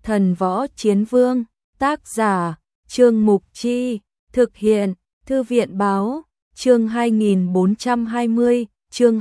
Thần Võ Chiến Vương, tác giả, Trương Mục Chi, thực hiện, Thư viện báo, chương 2420, chương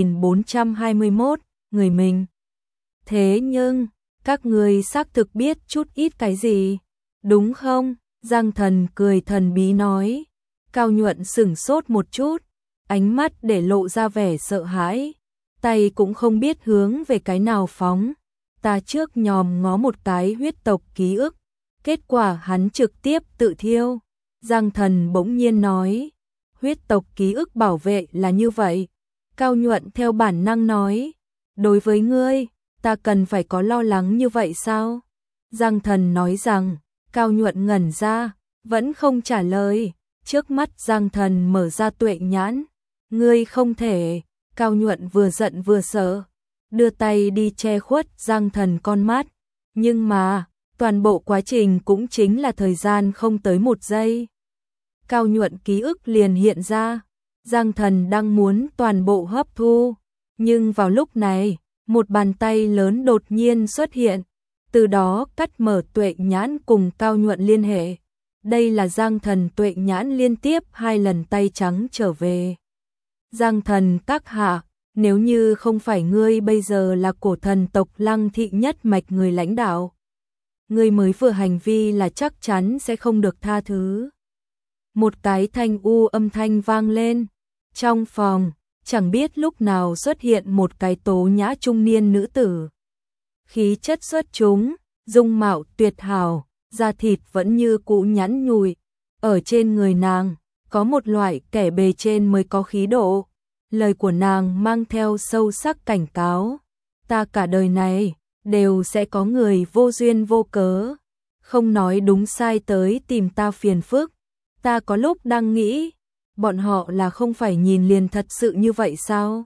2421, người mình. Thế nhưng, các người xác thực biết chút ít cái gì, đúng không? Giang Thần cười thần bí nói. Cao Nhuận sửng sốt một chút, ánh mắt để lộ ra vẻ sợ hãi, tay cũng không biết hướng về cái nào phóng. Ta trước nhòm ngó một cái huyết tộc ký ức, kết quả hắn trực tiếp tự thiêu. Giang Thần bỗng nhiên nói, huyết tộc ký ức bảo vệ là như vậy. Cao Nhuận theo bản năng nói, đối với ngươi, ta cần phải có lo lắng như vậy sao? Giang Thần nói rằng, Cao Nhuận ngẩn ra, vẫn không trả lời. Trước mắt Giang Thần mở ra tuệ nhãn, ngươi không thể. Cao Nhuận vừa giận vừa sợ, đưa tay đi che khuất Giang Thần con mắt, nhưng mà, toàn bộ quá trình cũng chính là thời gian không tới 1 giây. Cao Nhuận ký ức liền hiện ra, Giang Thần đang muốn toàn bộ hấp thu, nhưng vào lúc này, một bàn tay lớn đột nhiên xuất hiện, từ đó cắt mở tuệ nhãn cùng Cao Nhuận liên hệ. Đây là Giang Thần tuệ nhãn liên tiếp 2 lần tay trắng trở về. Giang Thần các hạ, nếu như không phải ngươi bây giờ là cổ thần tộc Lăng Thị nhất mạch người lãnh đạo, ngươi mới vừa hành vi là chắc chắn sẽ không được tha thứ. Một cái thanh u âm thanh vang lên. Trong phòng, chẳng biết lúc nào xuất hiện một cái tố nhã trung niên nữ tử. Khí chất xuất chúng, dung mạo tuyệt hảo, da thịt vẫn như cũ nhẵn nhụi. Ở trên người nàng, có một loại kẻ bề trên mới có khí độ. Lời của nàng mang theo sâu sắc cảnh cáo. Ta cả đời này, đều sẽ có người vô duyên vô cớ, không nói đúng sai tới tìm ta phiền phức. Ta có lúc đang nghĩ, bọn họ là không phải nhìn liền thật sự như vậy sao?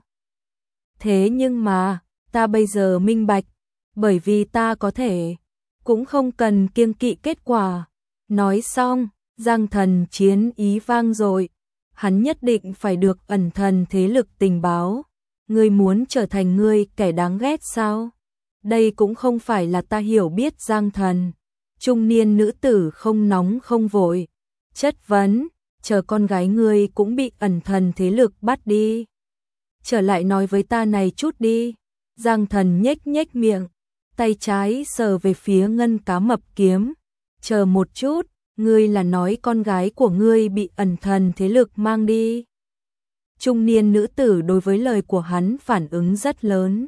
Thế nhưng mà, ta bây giờ minh bạch, bởi vì ta có thể, cũng không cần kiêng kỵ kết quả. Nói xong, Giang Thần chiến ý vang dội, hắn nhất định phải được ẩn thần thế lực tình báo. Ngươi muốn trở thành ngươi kẻ đáng ghét sao? Đây cũng không phải là ta hiểu biết Giang Thần. Trung niên nữ tử không nóng không vội, chất vấn, chờ con gái ngươi cũng bị ẩn thần thế lực bắt đi. Trở lại nói với ta này chút đi. Giang Thần nhếch nhếch miệng, tay trái sờ về phía ngân cá mập kiếm. Chờ một chút, ngươi là nói con gái của ngươi bị ẩn thần thế lực mang đi. Trung niên nữ tử đối với lời của hắn phản ứng rất lớn.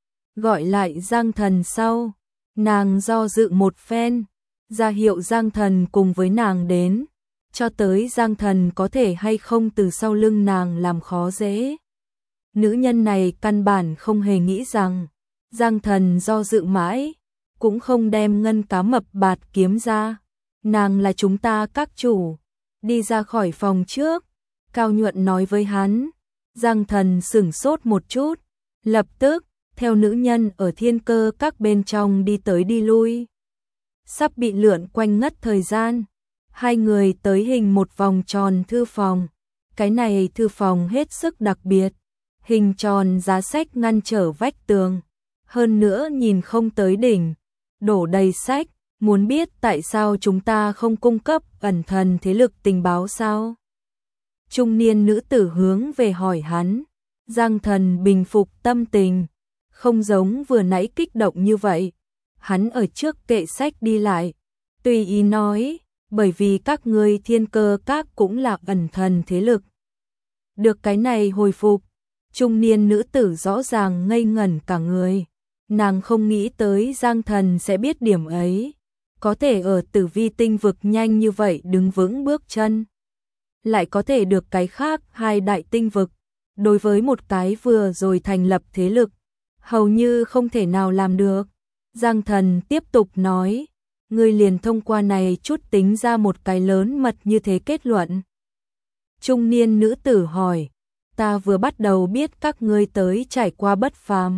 Gọi lại Giang Thần sau, nàng do dự một phen, ra hiệu Giang Thần cùng với nàng đến, cho tới Giang Thần có thể hay không từ sau lưng nàng làm khó dễ. Nữ nhân này căn bản không hề nghĩ rằng, Giang Thần do dự mãi, cũng không đem ngân cá mập bạt kiếm ra. Nàng là chúng ta các chủ, đi ra khỏi phòng trước. Cao Nhuận nói với hắn. Giang Thần sửng sốt một chút, lập tức theo nữ nhân ở thiên cơ các bên trong đi tới đi lui. Sắp bị lượn quanh ngất thời gian, hai người tới hình một vòng tròn thư phòng. Cái này thư phòng hết sức đặc biệt, hình tròn giá sách ngăn trở vách tường, hơn nữa nhìn không tới đỉnh, đổ đầy sách. Muốn biết tại sao chúng ta không cung cấp ẩn thần thế lực tình báo sao? Trung niên nữ tử hướng về hỏi hắn. Giang Thần bình phục tâm tình, không giống vừa nãy kích động như vậy. Hắn ở trước kệ sách đi lại, tùy ý nói, bởi vì các ngươi thiên cơ các cũng là ẩn thần thế lực. Được cái này hồi phục, trung niên nữ tử rõ ràng ngây ngẩn cả người. Nàng không nghĩ tới Giang Thần sẽ biết điểm ấy, có thể ở Tử Vi tinh vực nhanh như vậy đứng vững bước chân, lại có thể được cái khác 2 đại tinh vực. Đối với một cái vừa rồi thành lập thế lực, hầu như không thể nào làm được. Giang Thần tiếp tục nói, ngươi liền thông qua này chút tính ra một cái lớn mật như thế kết luận. Trung niên nữ tử hỏi, ta vừa bắt đầu biết các ngươi tới trải qua bất phàm.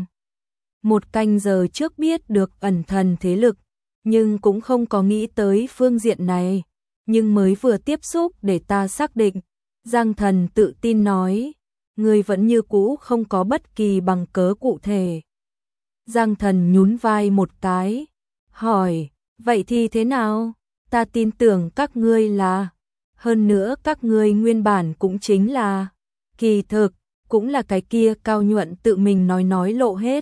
1 canh giờ trước biết được ẩn thần thế lực, nhưng cũng không có nghĩ tới phương diện này, nhưng mới vừa tiếp xúc để ta xác định. Giang Thần tự tin nói, ngươi vẫn như cũ không có bất kỳ bằng cớ cụ thể. Giang Thần nhún vai một cái, hỏi, Vậy thì thế nào? Ta tin tưởng các ngươi là, hơn nữa các ngươi nguyên bản cũng chính là, kỳ thực, cũng là cái kia Cao Nhuận tự mình nói lộ hết.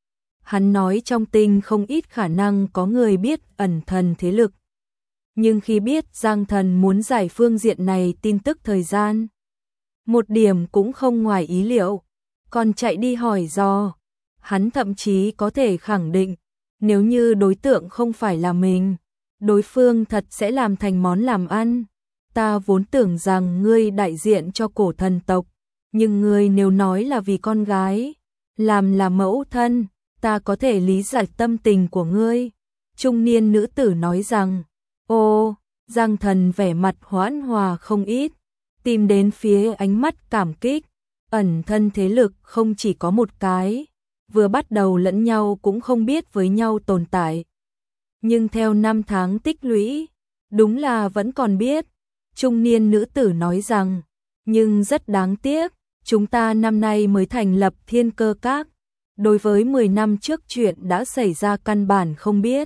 Hắn nói trong tinh không ít khả năng có người biết ẩn thần thế lực. Nhưng khi biết Giang Thần muốn giải phương diện này tin tức thời gian, một điểm cũng không ngoài ý liệu, còn chạy đi hỏi dò. Hắn thậm chí có thể khẳng định, nếu như đối tượng không phải là mình, đối phương thật sẽ làm thành món làm ăn. Ta vốn tưởng rằng ngươi đại diện cho cổ thần tộc, nhưng ngươi nếu nói là vì con gái, làm là mẫu thân, ta có thể lý giải tâm tình của ngươi. Trung niên nữ tử nói rằng, ô, Giang Thần vẻ mặt hoãn hòa không ít, tìm đến phía ánh mắt cảm kích, ẩn thân thế lực không chỉ có một cái, vừa bắt đầu lẫn nhau cũng không biết với nhau tồn tại. Nhưng theo năm tháng tích lũy, đúng là vẫn còn biết. Trung niên nữ tử nói rằng, nhưng rất đáng tiếc, chúng ta năm nay mới thành lập Thiên Cơ Các, đối với 10 năm trước chuyện đã xảy ra căn bản không biết.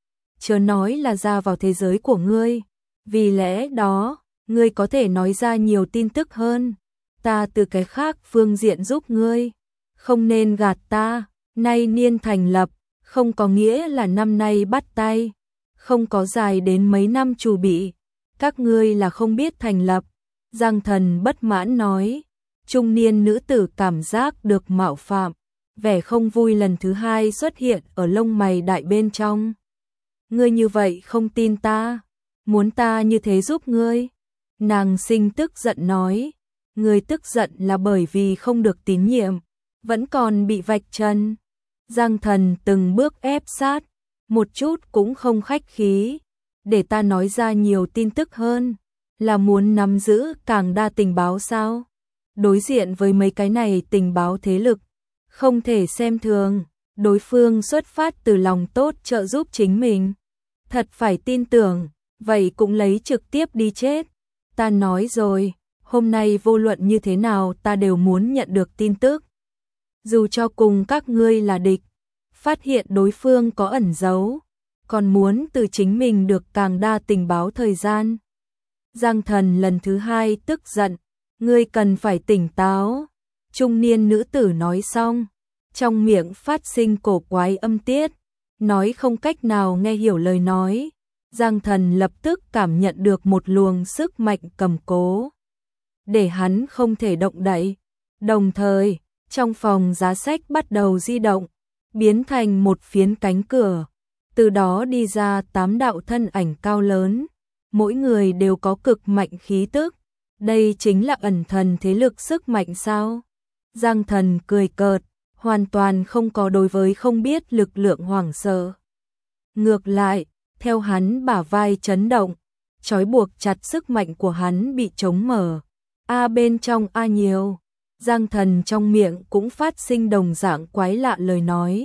Chớ nói là ra vào thế giới của ngươi, vì lẽ đó, ngươi có thể nói ra nhiều tin tức hơn, ta từ cái khác phương diện giúp ngươi, không nên gạt ta. Nay niên thành lập, không có nghĩa là năm nay bắt tay, không có dài đến mấy năm chuẩn bị, các ngươi là không biết thành lập. Giang Thần bất mãn nói. Trung niên nữ tử cảm giác được mạo phạm, vẻ không vui lần thứ hai xuất hiện ở lông mày đại bên trong. Ngươi như vậy không tin ta, muốn ta như thế giúp ngươi? Nàng sinh tức giận nói. Ngươi tức giận là bởi vì không được tín nhiệm, vẫn còn bị vạch trần. Giang Thần từng bước ép sát, một chút cũng không khách khí, để ta nói ra nhiều tin tức hơn, là muốn nắm giữ càng đa tình báo sao? Đối diện với mấy cái này tình báo thế lực, không thể xem thường, đối phương xuất phát từ lòng tốt trợ giúp chính mình. Thật phải tin tưởng, vậy cũng lấy trực tiếp đi chết. Ta nói rồi, hôm nay vô luận như thế nào ta đều muốn nhận được tin tức. Dù cho cùng các ngươi là địch, phát hiện đối phương có ẩn giấu, còn muốn từ chính mình được càng đa tình báo thời gian. Giang Thần lần thứ hai tức giận, ngươi cần phải tỉnh táo. Trung niên nữ tử nói xong, trong miệng phát sinh cổ quái âm tiết, nói không cách nào nghe hiểu lời nói. Giang Thần lập tức cảm nhận được một luồng sức mạnh cầm cố, để hắn không thể động đậy. Đồng thời, trong phòng giá sách bắt đầu di động, biến thành một phiến cánh cửa. Từ đó đi ra 8 đạo thân ảnh cao lớn, mỗi người đều có cực mạnh khí tức. Đây chính là ẩn thần thế lực sức mạnh sao? Giang Thần cười cợt, hoàn toàn không có đối với không biết lực lượng hoảng sợ. Ngược lại, theo hắn bả vai chấn động, trói buộc chặt sức mạnh của hắn bị chống mở. A bên trong A nhiều. Giang Thần trong miệng cũng phát sinh đồng dạng quái lạ lời nói.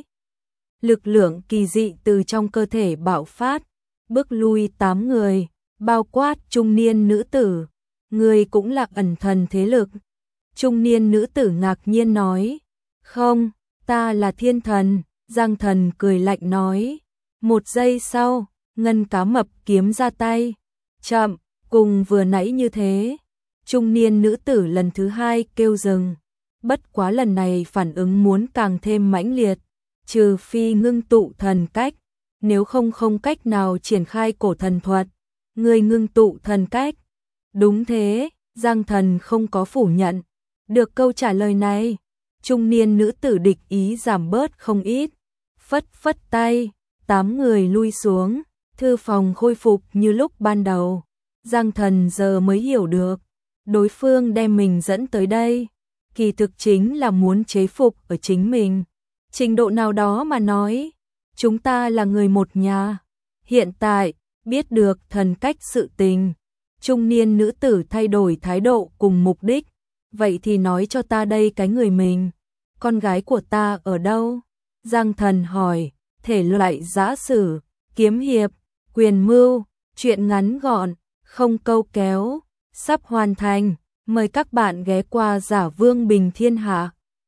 Lực lượng kỳ dị từ trong cơ thể bạo phát, bước lui 8 người, bao quát trung niên nữ tử. Người cũng là ẩn thần thế lực. Trung niên nữ tử ngạc nhiên nói. Không, ta là thiên thần. Giang Thần cười lạnh nói. Một giây sau, ngân cá mập kiếm ra tay. Chậm, cùng vừa nãy như thế. Trung niên nữ tử lần thứ hai kêu dừng. Bất quá lần này phản ứng muốn càng thêm mãnh liệt. Trừ phi ngưng tụ thần cách, nếu không không cách nào triển khai cổ thần thuật. Người ngưng tụ thần cách. Đúng thế, Giang Thần không có phủ nhận. Được câu trả lời này, trung niên nữ tử địch ý giảm bớt không ít. Phất phất tay, 8 người lui xuống, thư phòng khôi phục như lúc ban đầu. Giang Thần giờ mới hiểu được, đối phương đem mình dẫn tới đây, kỳ thực chính là muốn chế phục ở chính mình. Trình độ nào đó mà nói, chúng ta là người một nhà. Hiện tại, biết được thần cách sự tình, trung niên nữ tử thay đổi thái độ cùng mục đích. Vậy thì nói cho ta đây cái người mình, con gái của ta ở đâu? Giang Thần hỏi, thể loại giã sử, kiếm hiệp, quyền mưu, chuyện ngắn gọn, không câu kéo, sắp hoàn thành. Mời các bạn ghé qua Giả Vương Bình Thiên Hạ.